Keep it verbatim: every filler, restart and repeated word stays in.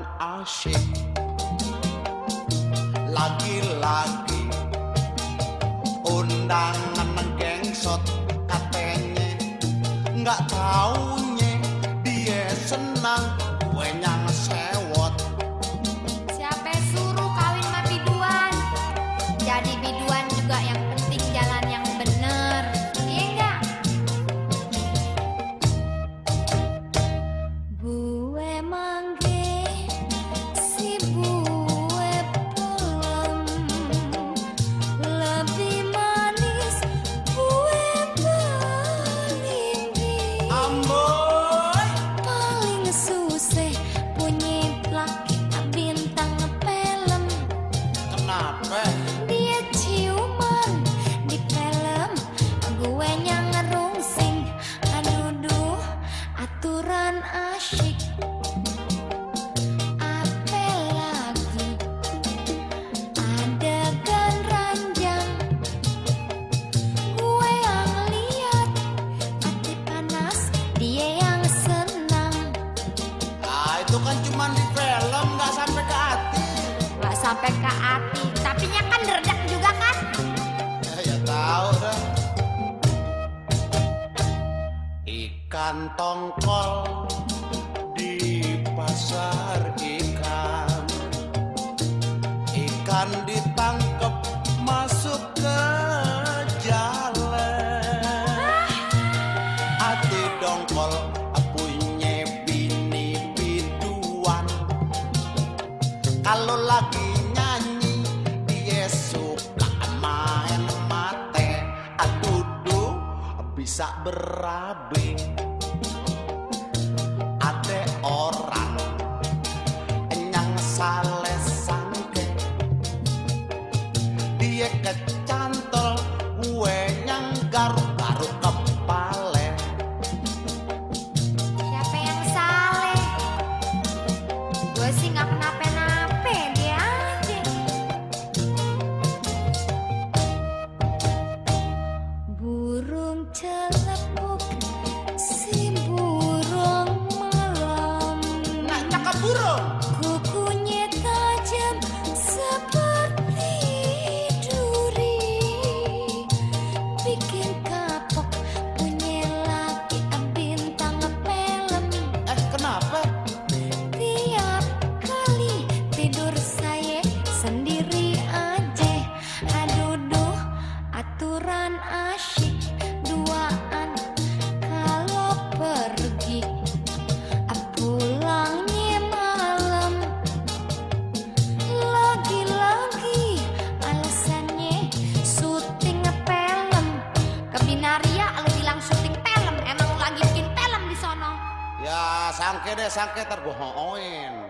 asyik. Lagi-lagi undangan ngengsot katanya, nggak taunya dia senang gue yang sewot. Siapa suruh kawin sama biduan? Jadi biduan juga yang penting jalan yang bener, iya enggak? Bue mangge si bue pelem, lebih manis bue belimbing. Amboy, Paling susah punya laki bintang film. kenapa? Dia ciuman di film, gue yang ngerungsing. Aduh duh, aturan asyik. Apa lagi adegan ranjang, gue yang lihat hati panas, dia yang senang. Ah, itu kan cuma di film, nggak sampai ke hati. Gak sampai ke hati, tapi nya kan derdak juga kan. Ya, ya tahu dah. Ikan tongkol di pasar ikan, ikan ditangkep masuk ke jalan. Hati dongkol punya bini biduan, kalau lagi nyanyi dia suka main mate. Aduh duh, bisa berabe. Ate orang yang saleh sangke, dia kecantol gue yang garuk-garuk kepale. Siapa yang saleh? Gue sih gak kenapa-napa, dia aja. Burung celepuk si burung malam, Nak cakap burung. kukunya tajam seperti duri, bikin kapok punya laki bintang film. Eh kenapa? Tiap kali tidur saya sendiri aja. Aduh duh, aturan asyik duaan kalau pergi, pulangnya malam. Lagi-lagi alasannya syuting film. Ke Binaria lu bilang syuting film, emang lu lagi bikin film di sono? Ya sangke deh, sangke terbohongin.